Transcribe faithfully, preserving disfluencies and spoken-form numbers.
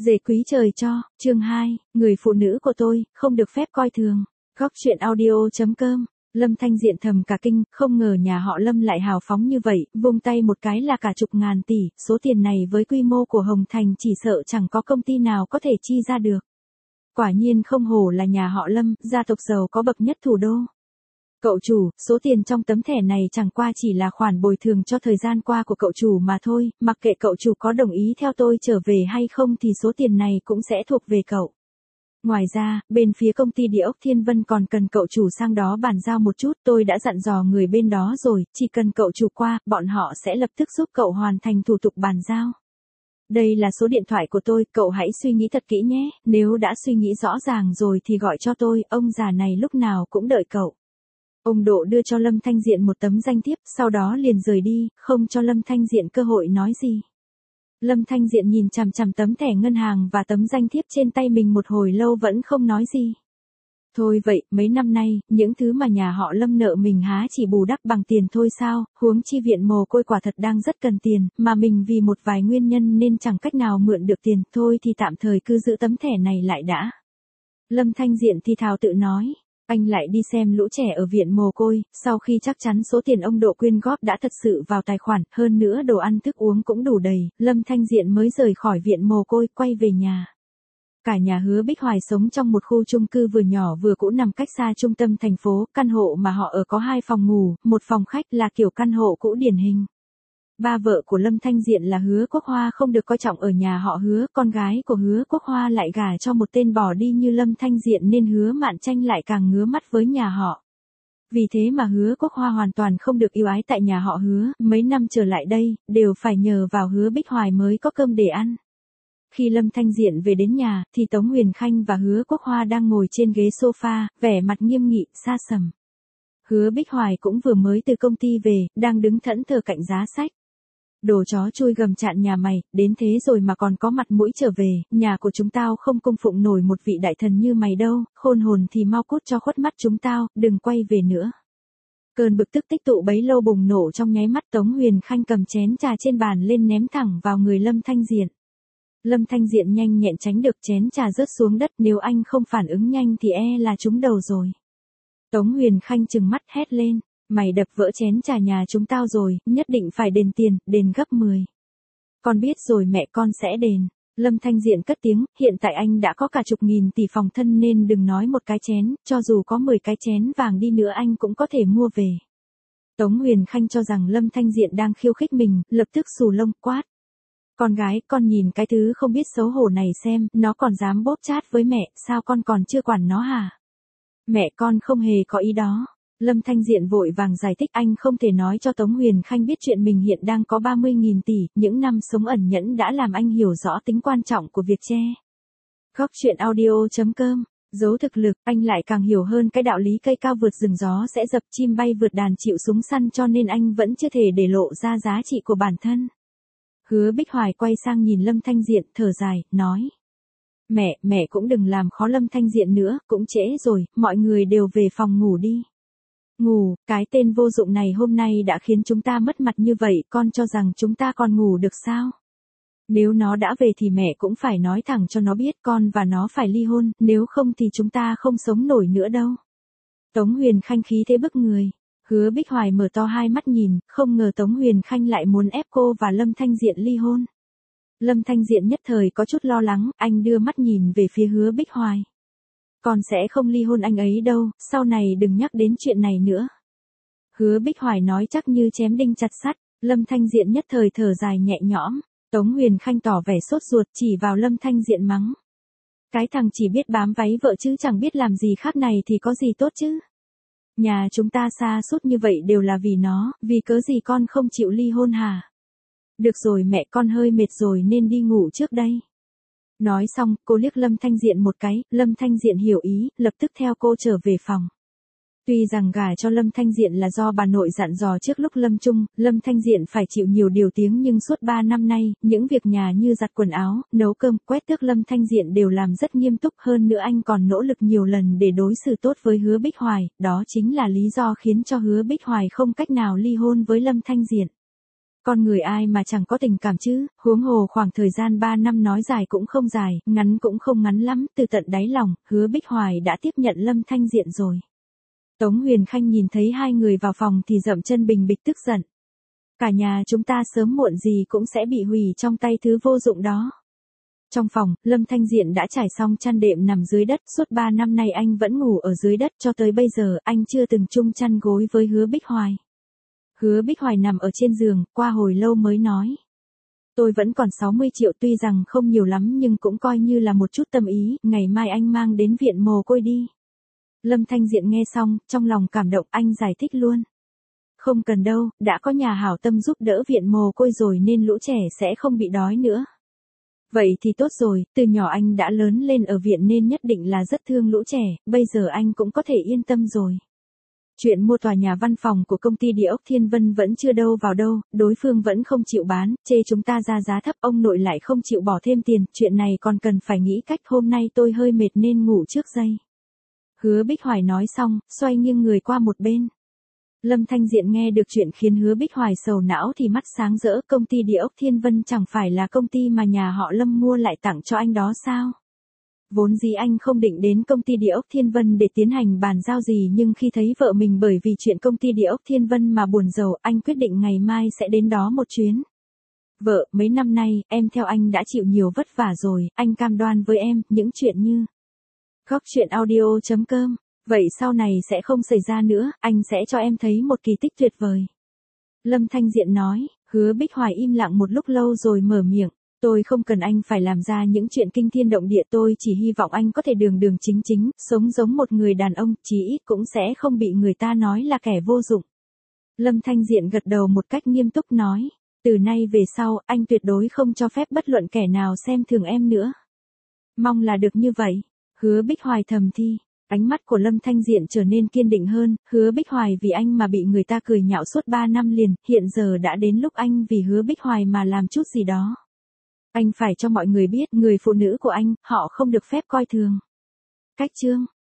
Dề quý trời cho, chương hai, người phụ nữ của tôi, không được phép coi thường. Góc truyện audio.com. Lâm Thanh Diện thầm cả kinh, không ngờ nhà họ Lâm lại hào phóng như vậy, vung tay một cái là cả chục ngàn tỷ, số tiền này với quy mô của Hồng Thành chỉ sợ chẳng có công ty nào có thể chi ra được. Quả nhiên không hổ là nhà họ Lâm, gia tộc giàu có bậc nhất thủ đô. Cậu chủ, số tiền trong tấm thẻ này chẳng qua chỉ là khoản bồi thường cho thời gian qua của cậu chủ mà thôi, mặc kệ cậu chủ có đồng ý theo tôi trở về hay không thì số tiền này cũng sẽ thuộc về cậu. Ngoài ra, bên phía công ty địa ốc Thiên Vân còn cần cậu chủ sang đó bàn giao một chút, tôi đã dặn dò người bên đó rồi, chỉ cần cậu chủ qua, bọn họ sẽ lập tức giúp cậu hoàn thành thủ tục bàn giao. Đây là số điện thoại của tôi, cậu hãy suy nghĩ thật kỹ nhé, nếu đã suy nghĩ rõ ràng rồi thì gọi cho tôi, ông già này lúc nào cũng đợi cậu. Ông Độ đưa cho Lâm Thanh Diện một tấm danh thiếp, sau đó liền rời đi, không cho Lâm Thanh Diện cơ hội nói gì. Lâm Thanh Diện nhìn chằm chằm tấm thẻ ngân hàng và tấm danh thiếp trên tay mình một hồi lâu vẫn không nói gì. Thôi vậy, mấy năm nay, những thứ mà nhà họ Lâm nợ mình há chỉ bù đắp bằng tiền thôi sao, huống chi viện mồ côi quả thật đang rất cần tiền, mà mình vì một vài nguyên nhân nên chẳng cách nào mượn được tiền, thôi thì tạm thời cứ giữ tấm thẻ này lại đã. Lâm Thanh Diện thì thào tự nói. Anh lại đi xem lũ trẻ ở viện mồ côi, sau khi chắc chắn số tiền ông Độ quyên góp đã thật sự vào tài khoản, hơn nữa đồ ăn thức uống cũng đủ đầy, Lâm Thanh Diện mới rời khỏi viện mồ côi, quay về nhà. Cả nhà Hứa Bích Hoài sống trong một khu chung cư vừa nhỏ vừa cũ nằm cách xa trung tâm thành phố, căn hộ mà họ ở có hai phòng ngủ, một phòng khách là kiểu căn hộ cũ điển hình. Ba vợ của Lâm Thanh Diện là Hứa Quốc Hoa không được coi trọng ở nhà họ Hứa, con gái của Hứa Quốc Hoa lại gả cho một tên bỏ đi như Lâm Thanh Diện nên Hứa Mạn Tranh lại càng ngứa mắt với nhà họ. Vì thế mà Hứa Quốc Hoa hoàn toàn không được yêu ái tại nhà họ Hứa, mấy năm trở lại đây, đều phải nhờ vào Hứa Bích Hoài mới có cơm để ăn. Khi Lâm Thanh Diện về đến nhà, thì Tống Huyền Khanh và Hứa Quốc Hoa đang ngồi trên ghế sofa, vẻ mặt nghiêm nghị, xa sầm. Hứa Bích Hoài cũng vừa mới từ công ty về, đang đứng thẫn thờ cạnh giá sách. Đồ chó chui gầm chạn nhà mày, đến thế rồi mà còn có mặt mũi trở về, nhà của chúng tao không cung phụng nổi một vị đại thần như mày đâu, khôn hồn thì mau cút cho khuất mắt chúng tao, đừng quay về nữa. Cơn bực tức tích tụ bấy lâu bùng nổ trong nháy mắt. Tống Huyền Khanh cầm chén trà trên bàn lên ném thẳng vào người Lâm Thanh Diện. Lâm Thanh Diện nhanh nhẹn tránh được, chén trà rớt xuống đất, nếu anh không phản ứng nhanh thì e là trúng đầu rồi. Tống Huyền Khanh trừng mắt hét lên. Mày đập vỡ chén trà nhà chúng tao rồi, nhất định phải đền tiền, đền gấp mười. Con biết rồi, mẹ con sẽ đền. Lâm Thanh Diện cất tiếng, hiện tại anh đã có cả chục nghìn tỷ phòng thân nên đừng nói một cái chén, cho dù có mười cái chén vàng đi nữa anh cũng có thể mua về. Tống Huyền Khanh cho rằng Lâm Thanh Diện đang khiêu khích mình, lập tức xù lông quát. Con gái, con nhìn cái thứ không biết xấu hổ này xem, nó còn dám bóp chát với mẹ, sao con còn chưa quản nó hả? Mẹ con không hề có ý đó. Lâm Thanh Diện vội vàng giải thích, anh không thể nói cho Tống Huyền Khanh biết chuyện mình hiện đang có ba mươi nghìn tỷ, những năm sống ẩn nhẫn đã làm anh hiểu rõ tính quan trọng của việc che. Góc truyện audio.com. Giấu thực lực, anh lại càng hiểu hơn cái đạo lý cây cao vượt rừng gió sẽ dập, chim bay vượt đàn chịu súng săn, cho nên anh vẫn chưa thể để lộ ra giá trị của bản thân. Hứa Bích Hoài quay sang nhìn Lâm Thanh Diện, thở dài, nói. Mẹ, mẹ cũng đừng làm khó Lâm Thanh Diện nữa, cũng trễ rồi, mọi người đều về phòng ngủ đi. Ngủ, cái tên vô dụng này hôm nay đã khiến chúng ta mất mặt như vậy, con cho rằng chúng ta còn ngủ được sao? Nếu nó đã về thì mẹ cũng phải nói thẳng cho nó biết con và nó phải ly hôn, nếu không thì chúng ta không sống nổi nữa đâu. Tống Huyền Khanh khí thế bức người. Hứa Bích Hoài mở to hai mắt nhìn, không ngờ Tống Huyền Khanh lại muốn ép cô và Lâm Thanh Diện ly hôn. Lâm Thanh Diện nhất thời có chút lo lắng, anh đưa mắt nhìn về phía Hứa Bích Hoài. Con sẽ không ly hôn anh ấy đâu, sau này đừng nhắc đến chuyện này nữa. Hứa Bích Hoài nói chắc như chém đinh chặt sắt. Lâm Thanh Diện nhất thời thở dài nhẹ nhõm. Tống Huyền Khanh tỏ vẻ sốt ruột, chỉ vào Lâm Thanh Diện mắng. Cái thằng chỉ biết bám váy vợ chứ chẳng biết làm gì khác này thì có gì tốt chứ. Nhà chúng ta xa suốt như vậy đều là vì nó, vì cớ gì con không chịu ly hôn hả? Được rồi, mẹ con hơi mệt rồi nên đi ngủ trước đây. Nói xong, cô liếc Lâm Thanh Diện một cái, Lâm Thanh Diện hiểu ý, lập tức theo cô trở về phòng. Tuy rằng gả cho Lâm Thanh Diện là do bà nội dặn dò trước lúc lâm chung, Lâm Thanh Diện phải chịu nhiều điều tiếng nhưng suốt ba năm nay, những việc nhà như giặt quần áo, nấu cơm, quét tước Lâm Thanh Diện đều làm rất nghiêm túc, hơn nữa anh còn nỗ lực nhiều lần để đối xử tốt với Hứa Bích Hoài, đó chính là lý do khiến cho Hứa Bích Hoài không cách nào ly hôn với Lâm Thanh Diện. Con người ai mà chẳng có tình cảm chứ, huống hồ khoảng thời gian ba năm nói dài cũng không dài, ngắn cũng không ngắn lắm, từ tận đáy lòng, Hứa Bích Hoài đã tiếp nhận Lâm Thanh Diện rồi. Tống Huyền Khanh nhìn thấy hai người vào phòng thì dậm chân bình bịch tức giận. Cả nhà chúng ta sớm muộn gì cũng sẽ bị hủy trong tay thứ vô dụng đó. Trong phòng, Lâm Thanh Diện đã trải xong chăn đệm nằm dưới đất, suốt ba năm nay anh vẫn ngủ ở dưới đất, cho tới bây giờ anh chưa từng chung chăn gối với Hứa Bích Hoài. Hứa Bích Hoài nằm ở trên giường, qua hồi lâu mới nói. Tôi vẫn còn sáu mươi triệu, tuy rằng không nhiều lắm nhưng cũng coi như là một chút tâm ý, ngày mai anh mang đến viện mồ côi đi. Lâm Thanh Diện nghe xong, trong lòng cảm động, anh giải thích luôn. Không cần đâu, đã có nhà hảo tâm giúp đỡ viện mồ côi rồi nên lũ trẻ sẽ không bị đói nữa. Vậy thì tốt rồi, từ nhỏ anh đã lớn lên ở viện nên nhất định là rất thương lũ trẻ, bây giờ anh cũng có thể yên tâm rồi. Chuyện mua tòa nhà văn phòng của công ty địa ốc Thiên Vân vẫn chưa đâu vào đâu, đối phương vẫn không chịu bán, chê chúng ta ra giá thấp, ông nội lại không chịu bỏ thêm tiền, chuyện này còn cần phải nghĩ cách, hôm nay tôi hơi mệt nên ngủ trước giây. Hứa Bích Hoài nói xong, xoay nghiêng người qua một bên. Lâm Thanh Diện nghe được chuyện khiến Hứa Bích Hoài sầu não thì mắt sáng rỡ, công ty địa ốc Thiên Vân chẳng phải là công ty mà nhà họ Lâm mua lại tặng cho anh đó sao? Vốn dĩ anh không định đến công ty địa ốc Thiên Vân để tiến hành bàn giao gì, nhưng khi thấy vợ mình bởi vì chuyện công ty địa ốc Thiên Vân mà buồn rầu, anh quyết định ngày mai sẽ đến đó một chuyến. Vợ, mấy năm nay, em theo anh đã chịu nhiều vất vả rồi, anh cam đoan với em, những chuyện như Góc truyện audio chấm com, vậy sau này sẽ không xảy ra nữa, anh sẽ cho em thấy một kỳ tích tuyệt vời. Lâm Thanh Diện nói. Hứa Bích Hoài im lặng một lúc lâu rồi mở miệng. Tôi không cần anh phải làm ra những chuyện kinh thiên động địa, tôi chỉ hy vọng anh có thể đường đường chính chính, sống giống một người đàn ông, chí ít cũng sẽ không bị người ta nói là kẻ vô dụng. Lâm Thanh Diện gật đầu một cách nghiêm túc nói, từ nay về sau, anh tuyệt đối không cho phép bất luận kẻ nào xem thường em nữa. Mong là được như vậy. Hứa Bích Hoài thầm thi. Ánh mắt của Lâm Thanh Diện trở nên kiên định hơn, Hứa Bích Hoài vì anh mà bị người ta cười nhạo suốt ba năm liền, hiện giờ đã đến lúc anh vì Hứa Bích Hoài mà làm chút gì đó. Anh phải cho mọi người biết, người phụ nữ của anh, họ không được phép coi thường. Cách chương